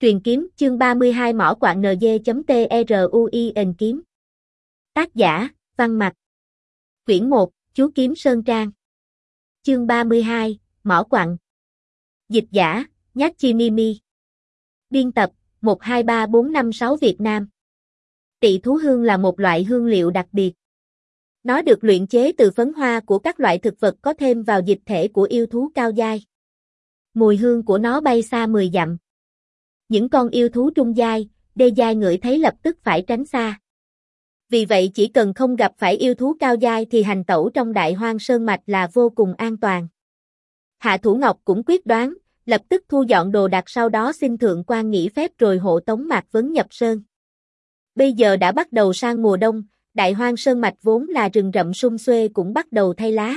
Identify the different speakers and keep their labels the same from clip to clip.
Speaker 1: Truyền kiếm, chương 32 mỏ quặng NG.TRUIN kiếm. Tác giả, Văn Mặc. Quyển 1, Chú Kiếm Sơn Trang. Chương 32, mỏ quặng. Dịch giả, Nhát Chi Mimi. Biên tập, 123456 Việt Nam. Tị thú hương là một loại hương liệu đặc biệt. Nó được luyện chế từ phấn hoa của các loại thực vật có thêm vào dịch thể của yêu thú cao giai. Mùi hương của nó bay xa 10 dặm. Những con yêu thú trung giai, đê giai ngửi thấy lập tức phải tránh xa. Vì vậy chỉ cần không gặp phải yêu thú cao giai thì hành tẩu trong Đại Hoang Sơn mạch là vô cùng an toàn. Hạ Thủ Ngọc cũng quyết đoán, lập tức thu dọn đồ đạc, sau đó xin thượng quan nghỉ phép rồi hộ tống Mạc Vấn nhập sơn. Bây giờ đã bắt đầu sang mùa đông, Đại Hoang Sơn mạch vốn là rừng rậm sum xuê cũng bắt đầu thay lá.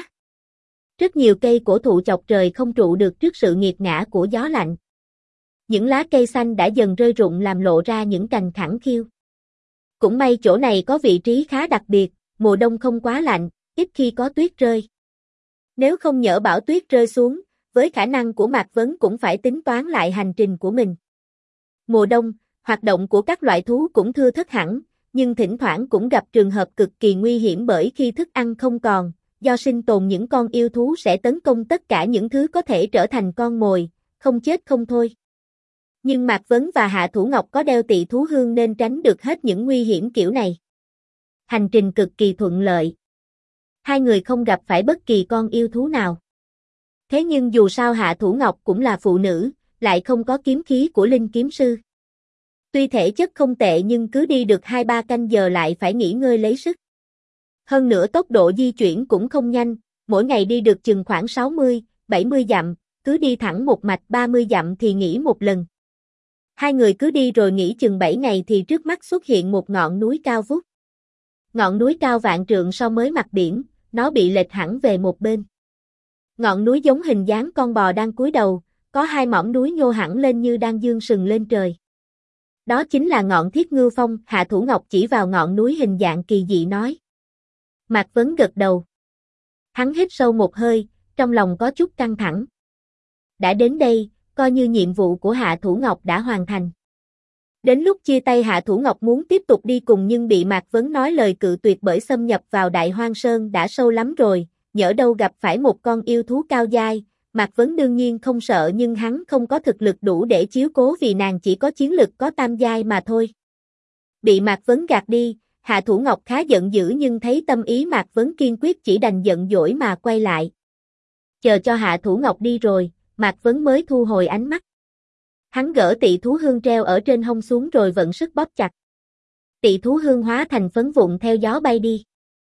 Speaker 1: Rất nhiều cây cổ thụ chọc trời không trụ được trước sự nghiệt ngã của gió lạnh. Những lá cây xanh đã dần rơi rụng làm lộ ra những cành khẳng khiu. Cũng may chỗ này có vị trí khá đặc biệt, mùa đông không quá lạnh, ít khi có tuyết rơi. Nếu không nhỡ bão tuyết rơi xuống, với khả năng của Mạc Vấn cũng phải tính toán lại hành trình của mình. Mùa đông, hoạt động của các loại thú cũng thưa thớt hẳn, nhưng thỉnh thoảng cũng gặp trường hợp cực kỳ nguy hiểm, bởi khi thức ăn không còn, do sinh tồn những con yêu thú sẽ tấn công tất cả những thứ có thể trở thành con mồi, không chết không thôi. Nhưng Mạc Vấn và Hạ Thủ Ngọc có đeo tị thú hương nên tránh được hết những nguy hiểm kiểu này. Hành trình cực kỳ thuận lợi. Hai người không gặp phải bất kỳ con yêu thú nào. Thế nhưng dù sao Hạ Thủ Ngọc cũng là phụ nữ, lại không có kiếm khí của linh kiếm sư. Tuy thể chất không tệ nhưng cứ đi được 2-3 canh giờ lại phải nghỉ ngơi lấy sức. Hơn nữa tốc độ di chuyển cũng không nhanh, mỗi ngày đi được chừng khoảng 60-70 dặm, cứ đi thẳng một mạch 30 dặm thì nghỉ một lần. Hai người cứ đi rồi nghỉ chừng 7 ngày thì trước mắt xuất hiện một ngọn núi cao vút. Ngọn núi cao vạn trượng so với mặt biển, nó bị lệch hẳn về một bên. Ngọn núi giống hình dáng con bò đang cúi đầu, có hai mỏm núi nhô hẳn lên như đang giương sừng lên trời. Đó chính là ngọn Thiết Ngưu Phong. Hạ Thủ Ngọc chỉ vào ngọn núi hình dạng kỳ dị nói. Mạc Vấn gật đầu. Hắn hít sâu một hơi, trong lòng có chút căng thẳng. Đã đến đây, coi như nhiệm vụ của Hạ Thủ Ngọc đã hoàn thành. Đến lúc chia tay Hạ Thủ Ngọc muốn tiếp tục đi cùng nhưng bị Mạc Vấn nói lời cự tuyệt, bởi xâm nhập vào Đại Hoang Sơn đã sâu lắm rồi, nhỡ đâu gặp phải một con yêu thú cao giai. Mạc Vấn đương nhiên không sợ nhưng hắn không có thực lực đủ để chiếu cố vì nàng chỉ có chiến lực có tam giai mà thôi. Bị Mạc Vấn gạt đi, Hạ Thủ Ngọc khá giận dữ nhưng thấy tâm ý Mạc Vấn kiên quyết chỉ đành giận dỗi mà quay lại. Chờ cho Hạ Thủ Ngọc đi rồi, Mạc Vấn mới thu hồi ánh mắt. Hắn gỡ tị thú hương treo ở trên hông xuống rồi vận sức bóp chặt. Tị thú hương hóa thành phấn vụn theo gió bay đi.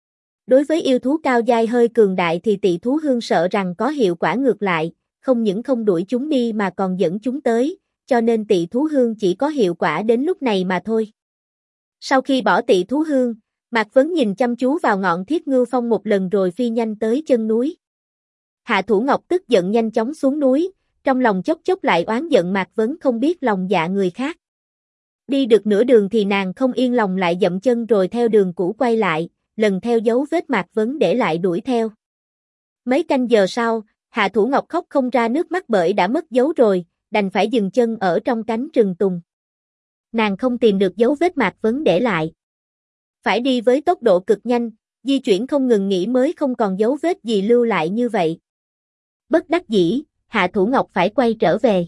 Speaker 1: Đối với yêu thú cao giai hơi cường đại thì tị thú hương sợ rằng có hiệu quả ngược lại, không những không đuổi chúng đi mà còn dẫn chúng tới, cho nên tị thú hương chỉ có hiệu quả đến lúc này mà thôi. Sau khi bỏ tị thú hương, Mạc Vấn nhìn chăm chú vào ngọn Thiết Ngưu Phong một lần rồi phi nhanh tới chân núi. Hạ Thủ Ngọc tức giận nhanh chóng xuống núi, trong lòng chốc chốc lại oán giận Mạc Vấn không biết lòng dạ người khác. Đi được nửa đường thì nàng không yên lòng lại dậm chân rồi theo đường cũ quay lại, lần theo dấu vết Mạc Vấn để lại đuổi theo. Mấy canh giờ sau, Hạ Thủ Ngọc khóc không ra nước mắt bởi đã mất dấu rồi, đành phải dừng chân ở trong cánh rừng tùng. Nàng không tìm được dấu vết Mạc Vấn để lại. Phải đi với tốc độ cực nhanh, di chuyển không ngừng nghỉ mới không còn dấu vết gì lưu lại như vậy. Bất đắc dĩ, Hạ Thủ Ngọc phải quay trở về.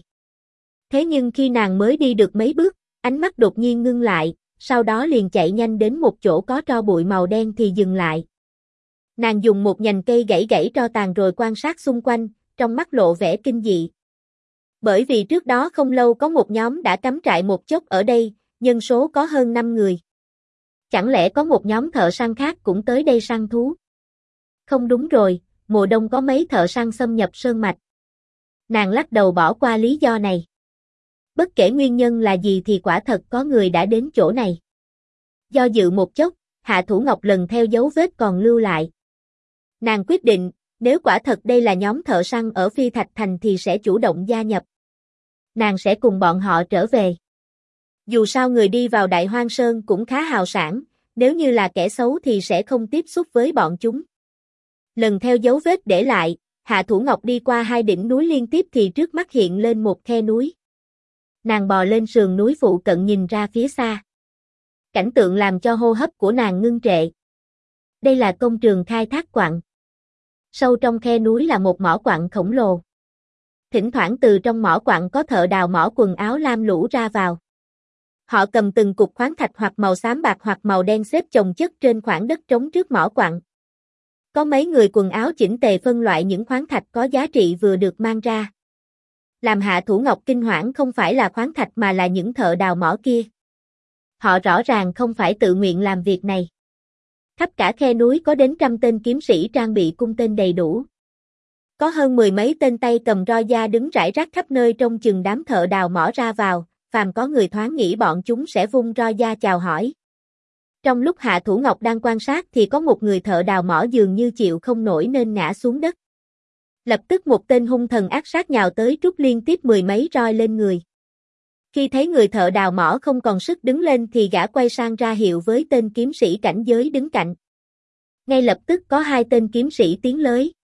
Speaker 1: Thế nhưng khi nàng mới đi được mấy bước, ánh mắt đột nhiên ngưng lại, sau đó liền chạy nhanh đến một chỗ có tro bụi màu đen thì dừng lại. Nàng dùng một nhành cây gãy tro tàn rồi quan sát xung quanh, trong mắt lộ vẻ kinh dị. Bởi vì trước đó không lâu có một nhóm đã cắm trại một chốc ở đây, nhân số có hơn 5 người. Chẳng lẽ có một nhóm thợ săn khác cũng tới đây săn thú? Không đúng rồi, mùa đông có mấy thợ săn xâm nhập sơn mạch. Nàng lắc đầu bỏ qua lý do này. Bất kể nguyên nhân là gì thì quả thật có người đã đến chỗ này. Do dự một chốc, Hạ Thủ Ngọc lần theo dấu vết còn lưu lại. Nàng quyết định, nếu quả thật đây là nhóm thợ săn ở Phi Thạch Thành thì sẽ chủ động gia nhập. Nàng sẽ cùng bọn họ trở về. Dù sao người đi vào Đại Hoang Sơn cũng khá hào sảng, nếu như là kẻ xấu thì sẽ không tiếp xúc với bọn chúng. Lần theo dấu vết để lại, Hạ Thủ Ngọc đi qua 2 đỉnh núi liên tiếp thì trước mắt hiện lên một khe núi. Nàng bò lên sườn núi phụ cận nhìn ra phía xa. Cảnh tượng làm cho hô hấp của nàng ngưng trệ. Đây là công trường khai thác quặng. Sâu trong khe núi là một mỏ quặng khổng lồ. Thỉnh thoảng từ trong mỏ quặng có thợ đào mỏ quần áo lam lũ ra vào. Họ cầm từng cục khoáng thạch hoặc màu xám bạc hoặc màu đen xếp chồng chất trên khoảng đất trống trước mỏ quặng. Có mấy người quần áo chỉnh tề phân loại những khoáng thạch có giá trị vừa được mang ra. Làm Hạ Thủ Ngọc kinh hoảng không phải là khoáng thạch mà là những thợ đào mỏ kia. Họ rõ ràng không phải tự nguyện làm việc này. Khắp cả khe núi có đến 100 tên kiếm sĩ trang bị cung tên đầy đủ. Có hơn 10 mấy tên tay cầm roi da đứng rải rác khắp nơi trông chừng đám thợ đào mỏ ra vào, phàm có người thoáng nghĩ bọn chúng sẽ vung roi da chào hỏi. Trong lúc Hạ Thủ Ngọc đang quan sát thì có một người thợ đào mỏ dường như chịu không nổi nên ngã xuống đất. Lập tức một tên hung thần ác sát nhào tới trút liên tiếp 10 mấy roi lên người. Khi thấy người thợ đào mỏ không còn sức đứng lên thì gã quay sang ra hiệu với tên kiếm sĩ cảnh giới đứng cạnh. Ngay lập tức có 2 tên kiếm sĩ tiến tới.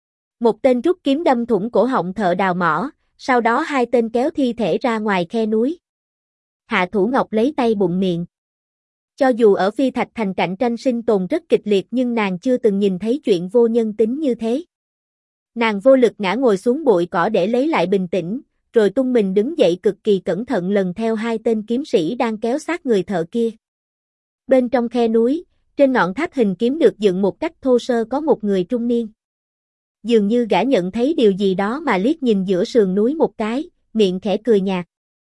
Speaker 1: Một tên rút kiếm đâm thủng cổ họng thợ đào mỏ, sau đó 2 tên kéo thi thể ra ngoài khe núi. Hạ Thủ Ngọc lấy tay bụng miệng. Cho dù ở Phi Thạch Thành cạnh tranh sinh tồn rất kịch liệt nhưng nàng chưa từng nhìn thấy chuyện vô nhân tính như thế. Nàng vô lực ngã ngồi xuống bụi cỏ để lấy lại bình tĩnh, rồi tung mình đứng dậy cực kỳ cẩn thận lần theo 2 tên kiếm sĩ đang kéo sát người thợ kia. Bên trong khe núi, trên ngọn tháp hình kiếm được dựng một cách thô sơ có một người trung niên. Dường như gã nhận thấy điều gì đó mà liếc nhìn giữa sườn núi một cái, miệng khẽ cười nhạt.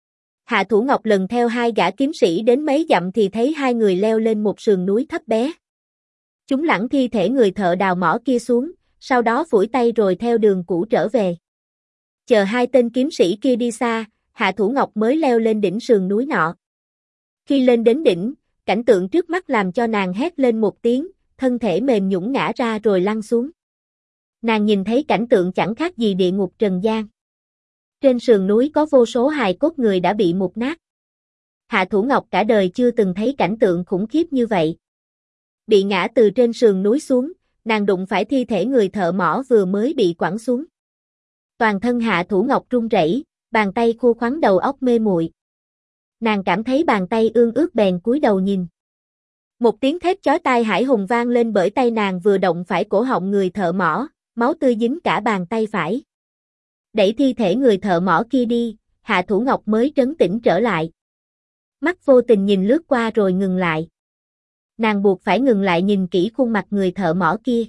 Speaker 1: Hạ Thủ Ngọc lần theo 2 gã kiếm sĩ đến mấy dặm thì thấy 2 người leo lên một sườn núi thấp bé. Chúng lẳng thi thể người thợ đào mỏ kia xuống, sau đó phủi tay rồi theo đường cũ trở về. Chờ 2 tên kiếm sĩ kia đi xa, Hạ Thủ Ngọc mới leo lên đỉnh sườn núi nọ. Khi lên đến đỉnh, cảnh tượng trước mắt làm cho nàng hét lên một tiếng, thân thể mềm nhũn ngã ra rồi lăn xuống. Nàng nhìn thấy cảnh tượng chẳng khác gì địa ngục trần gian. Trên sườn núi có vô số hài cốt người đã bị mục nát. Hạ Thủ Ngọc cả đời chưa từng thấy cảnh tượng khủng khiếp như vậy. Bị ngã từ trên sườn núi xuống, nàng đụng phải thi thể người thợ mỏ vừa mới bị quẳng xuống. Toàn thân Hạ Thủ Ngọc run rẩy, bàn tay khô khoắn đầu óc mê muội. Nàng cảm thấy bàn tay ương ướt bèn cúi đầu nhìn. Một tiếng thét chói tai hãi hùng vang lên bởi tay nàng vừa động phải cổ họng người thợ mỏ, máu tươi dính cả bàn tay phải. Đẩy thi thể người thợ mỏ kia đi, Hạ Thủ Ngọc mới trấn tĩnh trở lại. Mắt vô tình nhìn lướt qua rồi ngừng lại. Nàng buộc phải ngừng lại nhìn kỹ khuôn mặt người thợ mỏ kia.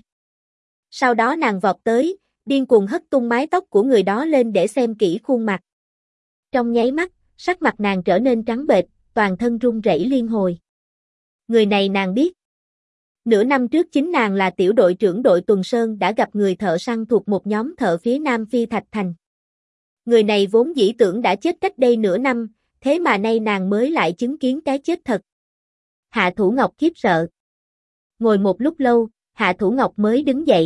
Speaker 1: Sau đó nàng vọt tới, điên cuồng hất tung mái tóc của người đó lên để xem kỹ khuôn mặt. Trong nháy mắt, sắc mặt nàng trở nên trắng bệch, toàn thân run rẩy liên hồi. Người này nàng biết. Nửa năm trước chính nàng là tiểu đội trưởng đội tuần sơn đã gặp người thợ săn thuộc một nhóm thợ phía Nam Phi Thạch Thành. Người này vốn dĩ tưởng đã chết cách đây nửa năm, thế mà nay nàng mới lại chứng kiến cái chết thật. Hạ Thủ Ngọc khiếp sợ. Ngồi một lúc lâu, Hạ Thủ Ngọc mới đứng dậy.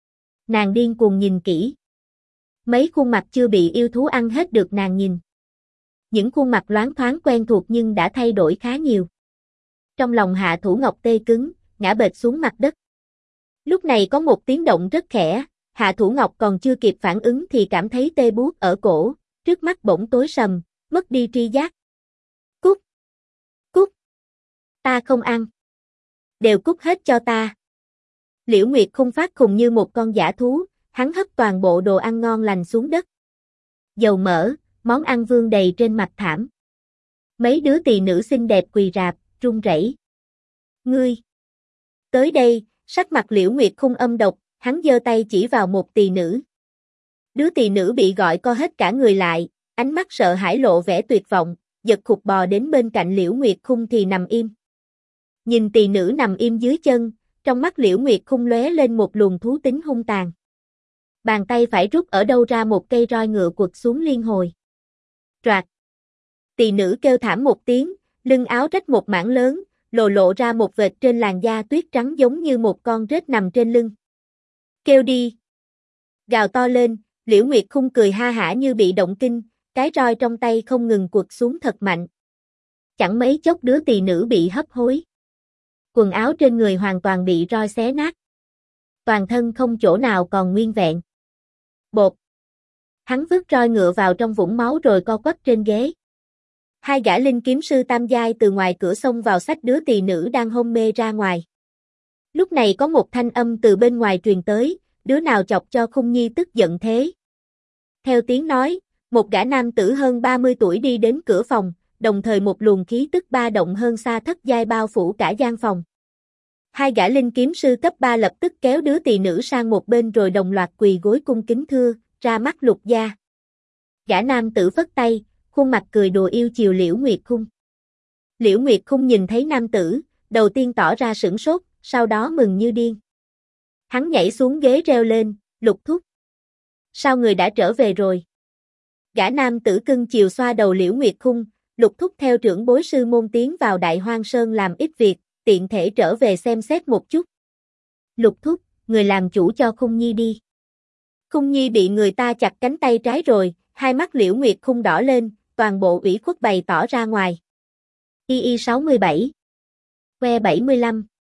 Speaker 1: Nàng điên cuồng nhìn kỹ. Mấy khuôn mặt chưa bị yêu thú ăn hết được nàng nhìn. Những khuôn mặt loáng thoáng quen thuộc nhưng đã thay đổi khá nhiều. Trong lòng Hạ Thủ Ngọc tê cứng, ngã bệt xuống mặt đất. Lúc này có một tiếng động rất khẽ, Hạ Thủ Ngọc còn chưa kịp phản ứng thì cảm thấy tê buốt ở cổ, trước mắt bỗng tối sầm, mất đi tri giác. Cút! Cút! Ta không ăn! Đều cút hết cho ta! Liễu Nguyệt Khung phát khùng như một con dã thú, hắn hất toàn bộ đồ ăn ngon lành xuống đất. Dầu mỡ, món ăn vương đầy trên mặt thảm. Mấy đứa tỳ nữ xinh đẹp quỳ rạp, run rẩy. Ngươi! Tới đây, sắc mặt Liễu Nguyệt Khung âm độc, hắn giơ tay chỉ vào một tỳ nữ. Đứa tỳ nữ bị gọi co hết cả người lại, ánh mắt sợ hãi lộ vẻ tuyệt vọng, giật khục bò đến bên cạnh Liễu Nguyệt Khung thì nằm im. Nhìn tỳ nữ nằm im dưới chân, trong mắt Liễu Nguyệt Khung lóe lên một luồng thú tính hung tàn. Bàn tay phải rút ở đâu ra một cây roi ngựa quật xuống liên hồi. Troạc. Tỳ nữ kêu thảm một tiếng, lưng áo rách một mảng lớn, lộ ra một vệt trên làn da tuyết trắng giống như một con rết nằm trên lưng. Kêu đi. Gào to lên, Liễu Nguyệt Khung cười ha hả như bị động kinh, cái roi trong tay không ngừng quật xuống thật mạnh. Chẳng mấy chốc đứa tỳ nữ bị hấp hối. Quần áo trên người hoàn toàn bị roi xé nát. Toàn thân không chỗ nào còn nguyên vẹn. Bột. Hắn vứt roi ngựa vào trong vũng máu rồi co quắp trên ghế. Hai gã linh kiếm sư tam giai từ ngoài cửa xông vào xách đứa tỳ nữ đang hôn mê ra ngoài. Lúc này có một thanh âm từ bên ngoài truyền tới, đứa nào chọc cho Khung Nhi tức giận thế. Theo tiếng nói, một gã nam tử hơn 30 tuổi đi đến cửa phòng, đồng thời một luồng khí tức ba động hơn xa thất giai bao phủ cả gian phòng. Hai gã linh kiếm sư cấp 3 lập tức kéo đứa tỳ nữ sang một bên rồi đồng loạt quỳ gối cung kính thưa, ra mắt Lục gia. Gã nam tử phất tay, khuôn mặt cười đùa yêu chiều Liễu Nguyệt Khung. Liễu Nguyệt Khung nhìn thấy nam tử, đầu tiên tỏ ra sửng sốt, sau đó mừng như điên. Hắn nhảy xuống ghế reo lên, Lục thúc. Sao người đã trở về rồi? Gã nam tử cưng chiều xoa đầu Liễu Nguyệt Khung, Lục thúc theo trưởng bối sư môn tiến vào Đại Hoang Sơn làm ít việc, tiện thể trở về xem xét một chút. Lục thúc, người làm chủ cho Khung Nhi đi. Khung Nhi bị người ta chặt cánh tay trái rồi, hai mắt Liễu Nguyệt Khung đỏ lên, toàn bộ ủy khuất bày tỏ ra ngoài. Y 67 Que 75